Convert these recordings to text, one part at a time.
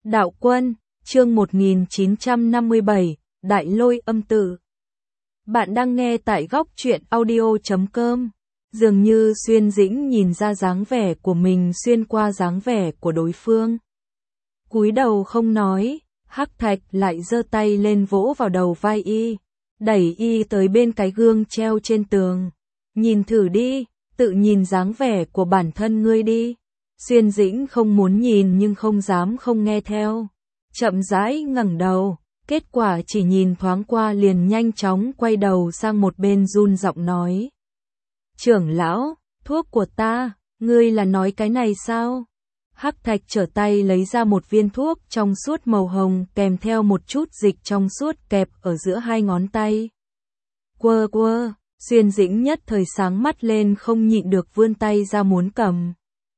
Đạo Quân, chương 1957, Đại Lôi Âm Tử. Bạn đang nghe tại góc truyện audio.com. Dường như Xuyên Dĩnh nhìn ra dáng vẻ của mình xuyên qua dáng vẻ của đối phương. Cúi đầu không nói, Hắc Thạch lại giơ tay lên vỗ vào đầu vai y, đẩy y tới bên cái gương treo trên tường. Nhìn thử đi, tự nhìn dáng vẻ của bản thân ngươi đi. Xuyên Dĩnh không muốn nhìn nhưng không dám không nghe theo. Chậm rãi ngẩng đầu, kết quả chỉ nhìn thoáng qua liền nhanh chóng quay đầu sang một bên run giọng nói. Trưởng lão, thuốc của ta, ngươi là nói cái này sao? Hắc Thạch trở tay lấy ra một viên thuốc trong suốt màu hồng kèm theo một chút dịch trong suốt kẹp ở giữa hai ngón tay. Quơ quơ, Xuyên Dĩnh nhất thời sáng mắt lên không nhịn được vươn tay ra muốn cầm.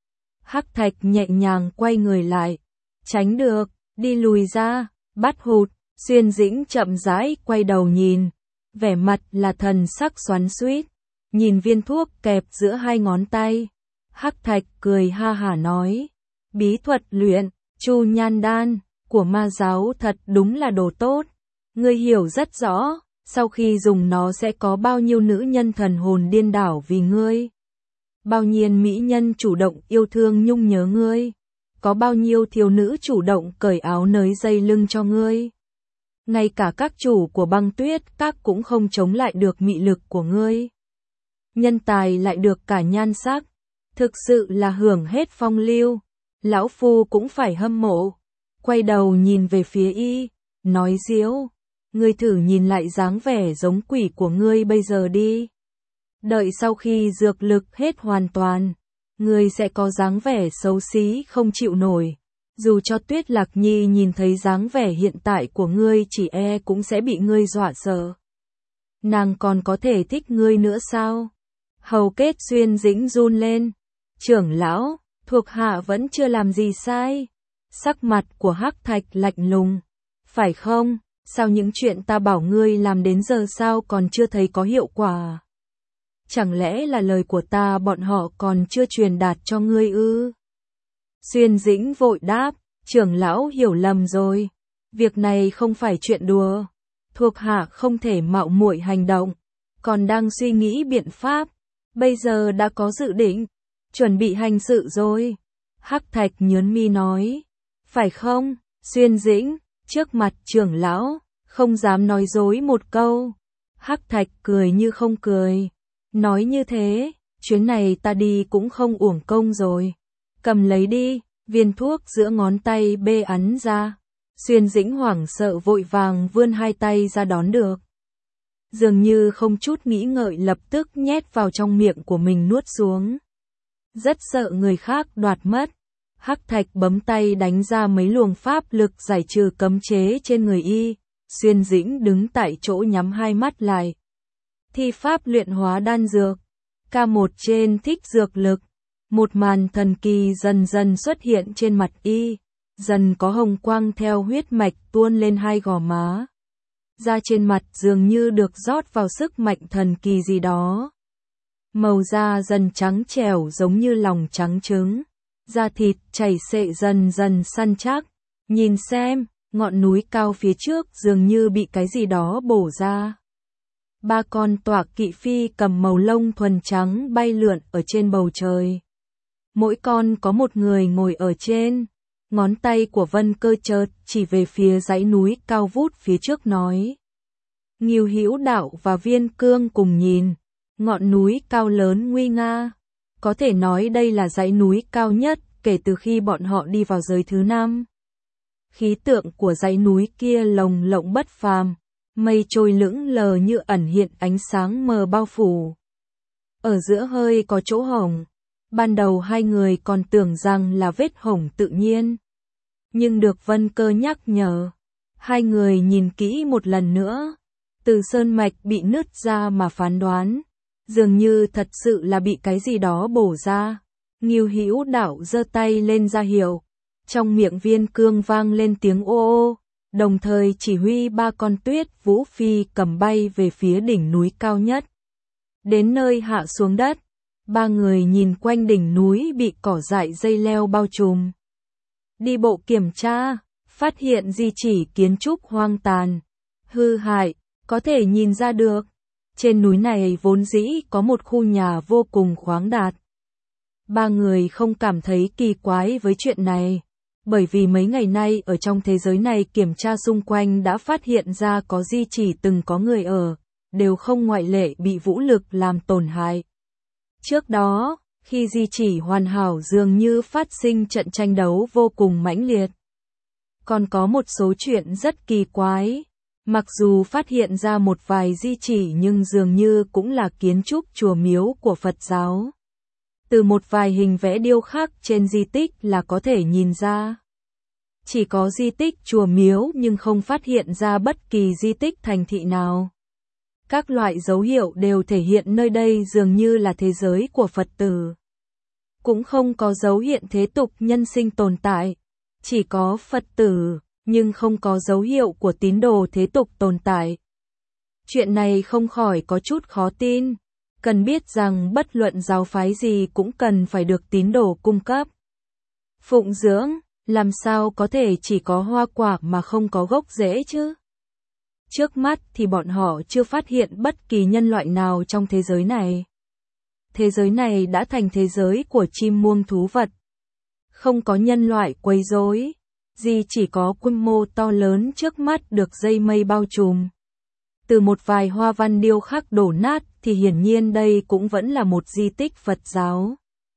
Hắc Thạch nhẹ nhàng quay người lại. Tránh được, đi lùi ra, bắt hụt. Xuyên Dĩnh chậm rãi quay đầu nhìn. Vẻ mặt là thần sắc xoắn xuýt. Nhìn viên thuốc kẹp giữa hai ngón tay. Hắc Thạch cười ha hả nói. Bí thuật luyện, Chu Nhan Đan, của ma giáo thật đúng là đồ tốt. Ngươi hiểu rất rõ, sau khi dùng nó sẽ có bao nhiêu nữ nhân thần hồn điên đảo vì ngươi. Bao nhiêu mỹ nhân chủ động yêu thương nhung nhớ ngươi, có bao nhiêu thiếu nữ chủ động cởi áo nới dây lưng cho ngươi. Ngay cả các chủ của Băng Tuyết Các cũng không chống lại được mị lực của ngươi. Nhân tài lại được cả nhan sắc, thực sự là hưởng hết phong lưu. Lão phu cũng phải hâm mộ. Quay đầu nhìn về phía y, nói diếu, ngươi thử nhìn lại dáng vẻ giống quỷ của ngươi bây giờ đi. Đợi sau khi dược lực hết hoàn toàn, ngươi sẽ có dáng vẻ xấu xí không chịu nổi. Dù cho Tuyết Lạc Nhi nhìn thấy dáng vẻ hiện tại của ngươi chỉ e cũng sẽ bị ngươi dọa sợ. Nàng còn có thể thích ngươi nữa sao? Hầu kết Xuyên Dĩnh run lên. Trưởng lão, thuộc hạ vẫn chưa làm gì sai. Sắc mặt của Hắc Thạch lạnh lùng. Phải không? Sao những chuyện ta bảo ngươi làm đến giờ sao còn chưa thấy có hiệu quả? Chẳng lẽ là lời của ta bọn họ còn chưa truyền đạt cho ngươi ư? Xuyên Dĩnh vội đáp, trưởng lão hiểu lầm rồi. Việc này không phải chuyện đùa. Thuộc hạ không thể mạo muội hành động. Còn đang suy nghĩ biện pháp. Bây giờ đã có dự định. Chuẩn bị hành sự rồi. Hắc Thạch nhớn mi nói. Phải không, Xuyên Dĩnh, trước mặt trưởng lão, không dám nói dối một câu. Hắc Thạch cười như không cười. Nói như thế, chuyến này ta đi cũng không uổng công rồi. Cầm lấy đi, viên thuốc giữa ngón tay bê ấn ra. Xuyên Dĩnh hoảng sợ vội vàng vươn hai tay ra đón được. Dường như không chút nghĩ ngợi lập tức nhét vào trong miệng của mình nuốt xuống. Rất sợ người khác đoạt mất. Hắc Thạch bấm tay đánh ra mấy luồng pháp lực giải trừ cấm chế trên người y. Xuyên Dĩnh đứng tại chỗ nhắm hai mắt lại. Thi pháp luyện hóa đan dược. K1 trên thích dược lực. Một màn thần kỳ dần dần xuất hiện trên mặt y. Dần có hồng quang theo huyết mạch tuôn lên hai gò má. Da trên mặt dường như được rót vào sức mạnh thần kỳ gì đó. Màu da dần trắng trẻo giống như lòng trắng trứng. Da thịt chảy xệ dần dần săn chắc. Nhìn xem, ngọn núi cao phía trước dường như bị cái gì đó bổ ra. Ba con tọa kỵ phi cầm màu lông thuần trắng bay lượn ở trên bầu trời. Mỗi con có một người ngồi ở trên. Ngón tay của Vân Cơ chợt chỉ về phía dãy núi cao vút phía trước nói. Ngưu Hữu Đạo và Viên Cương cùng nhìn. Ngọn núi cao lớn nguy nga. Có thể nói đây là dãy núi cao nhất kể từ khi bọn họ đi vào giới thứ 5. Khí tượng của dãy núi kia lồng lộng bất phàm. Mây trôi lững lờ như ẩn hiện ánh sáng mờ bao phủ. Ở giữa hơi có chỗ hổng. Ban đầu hai người còn tưởng rằng là vết hổng tự nhiên. Nhưng được Vân Cơ nhắc nhở. Hai người nhìn kỹ một lần nữa. Từ sơn mạch bị nứt ra mà phán đoán. Dường như thật sự là bị cái gì đó bổ ra. Ngưu Hữu Đạo giơ tay lên ra hiệu. Trong miệng Viên Cương vang lên tiếng ô ô. Đồng thời chỉ huy ba con Tuyết Vũ Phi cầm bay về phía đỉnh núi cao nhất. Đến nơi hạ xuống đất. Ba người nhìn quanh đỉnh núi bị cỏ dại dây leo bao trùm. Đi bộ kiểm tra. phát hiện di chỉ kiến trúc hoang tàn, hư hại, có thể nhìn ra được. Trên núi này vốn dĩ có một khu nhà vô cùng khoáng đạt. Ba người không cảm thấy kỳ quái với chuyện này, bởi vì mấy ngày nay ở trong thế giới này kiểm tra xung quanh đã phát hiện ra có di chỉ từng có người ở, đều không ngoại lệ bị vũ lực làm tổn hại. Trước đó, khi di chỉ hoàn hảo dường như phát sinh trận tranh đấu vô cùng mãnh liệt. Còn có một số chuyện rất kỳ quái. Mặc dù phát hiện ra một vài di chỉ nhưng dường như cũng là kiến trúc chùa miếu của Phật giáo. Từ một vài hình vẽ điêu khắc trên di tích là có thể nhìn ra. Chỉ có di tích chùa miếu nhưng không phát hiện ra bất kỳ di tích thành thị nào. Các loại dấu hiệu đều thể hiện nơi đây dường như là thế giới của Phật tử. Cũng không có dấu hiện thế tục nhân sinh tồn tại. Chỉ có Phật tử, nhưng không có dấu hiệu của tín đồ thế tục tồn tại. Chuyện này không khỏi có chút khó tin. Cần biết rằng bất luận giáo phái gì cũng cần phải được tín đồ cung cấp. Phụng dưỡng, làm sao có thể chỉ có hoa quả mà không có gốc rễ chứ? Trước mắt thì bọn họ chưa phát hiện bất kỳ nhân loại nào trong thế giới này. Thế giới này đã thành thế giới của chim muông thú vật. Không có nhân loại quấy rối, chỉ có quy mô to lớn trước mắt được dây mây bao trùm. Từ một vài hoa văn điêu khắc đổ nát thì hiển nhiên đây cũng vẫn là một di tích Phật giáo.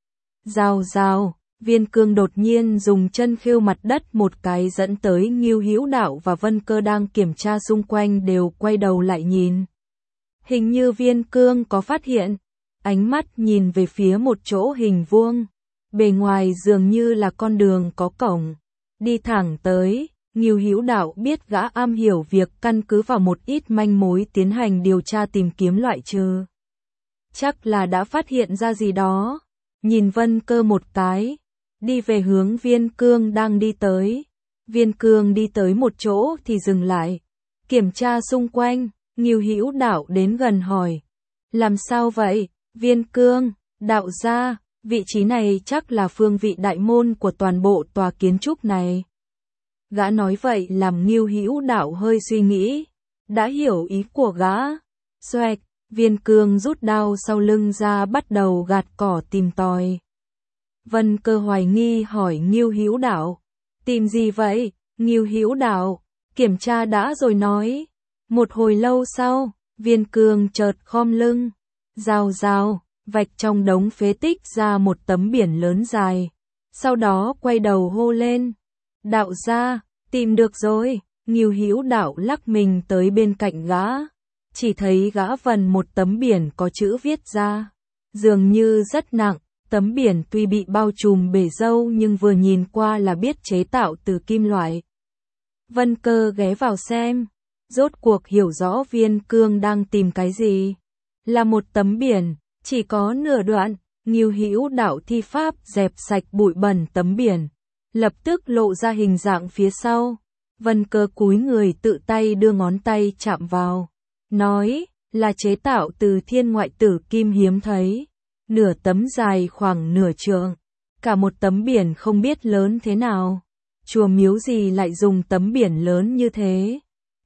Rào rào, Viên Cương đột nhiên dùng chân khêu mặt đất một cái dẫn tới Ngưu Hữu Đạo và Vân Cơ đang kiểm tra xung quanh đều quay đầu lại nhìn. Hình như Viên Cương có phát hiện, ánh mắt nhìn về phía một chỗ hình vuông. Bề ngoài dường như là con đường có cổng. Đi thẳng tới, Ngưu Hữu Đạo biết gã am hiểu việc căn cứ vào một ít manh mối tiến hành điều tra tìm kiếm loại trừ. Chắc là đã phát hiện ra gì đó. Nhìn Vân Cơ một cái, đi về hướng Viên Cương đang đi tới. Viên Cương đi tới một chỗ thì dừng lại, kiểm tra xung quanh. Ngưu Hữu Đạo đến gần hỏi, làm sao vậy? Viên Cương, đạo gia, vị trí này chắc là phương vị đại môn của toàn bộ tòa kiến trúc này. Gã nói vậy làm Ngưu Hữu Đạo hơi suy nghĩ, đã hiểu ý của gã. Xoẹt, Viên Cương rút đao sau lưng ra bắt đầu gạt cỏ tìm tòi. Vân Cơ hoài nghi hỏi Ngưu Hữu Đạo, tìm gì vậy? Ngưu Hữu Đạo, kiểm tra đã rồi nói. Một hồi lâu sau, Viên Cương chợt khom lưng, rào rào, vạch trong đống phế tích ra một tấm biển lớn dài. Sau đó quay đầu hô lên, đạo gia, tìm được rồi. Ngưu Hữu Đạo lắc mình tới bên cạnh gã, chỉ thấy gã vần một tấm biển có chữ viết ra, dường như rất nặng. Tấm biển tuy bị bao trùm bể râu nhưng vừa nhìn qua là biết chế tạo từ kim loại. Vân Cơ ghé vào xem, rốt cuộc hiểu rõ Viên Cương đang tìm cái gì. Là một tấm biển, chỉ có nửa đoạn. Ngưu Hữu Đạo thi pháp dẹp sạch bụi bẩn tấm biển, lập tức lộ ra hình dạng phía sau. Vân Cơ cúi người tự tay đưa ngón tay chạm vào, nói là chế tạo từ thiên ngoại tử kim hiếm thấy. Nửa tấm dài khoảng nửa trượng, cả một tấm biển không biết lớn thế nào. Chùa miếu gì lại dùng tấm biển lớn như thế?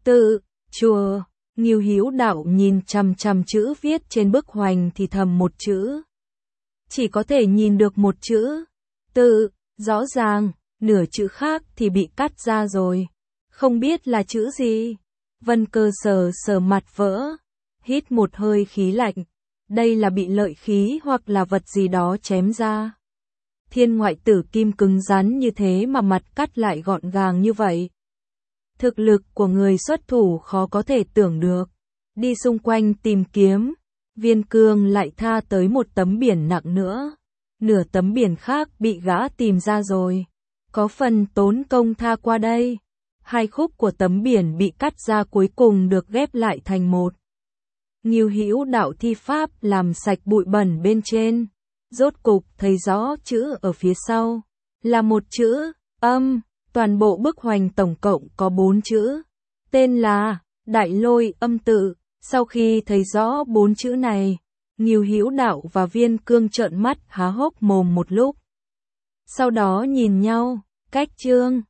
Chùa. Ngưu Hữu Đạo nhìn chằm chằm chữ viết trên bức hoành thì thầm một chữ. Chỉ có thể nhìn được một chữ. Rõ ràng, nửa chữ khác thì bị cắt ra rồi. Không biết là chữ gì. Vân Cơ sờ mặt vỡ, hít một hơi khí lạnh. Đây là bị lợi khí hoặc là vật gì đó chém ra. Thiên ngoại tử kim cứng rắn như thế mà mặt cắt lại gọn gàng như vậy. Thực lực của người xuất thủ khó có thể tưởng được. Đi xung quanh tìm kiếm, Viên Cương lại tha tới một tấm biển nặng nữa. Nửa tấm biển khác bị gã tìm ra rồi. Có phần tốn công tha qua đây. Hai khúc của tấm biển bị cắt ra cuối cùng được ghép lại thành một. Ngưu Hữu Đạo thi pháp làm sạch bụi bẩn bên trên. Rốt cục thấy rõ chữ ở phía sau. Là một chữ, âm. Toàn bộ bức hoành tổng cộng có 4 chữ. Tên là Đại Lôi Âm Tự. Sau khi thấy rõ 4 chữ này, Ngưu Hữu Đạo và Viên Cương trợn mắt há hốc mồm một lúc. Sau đó nhìn nhau, cách chương.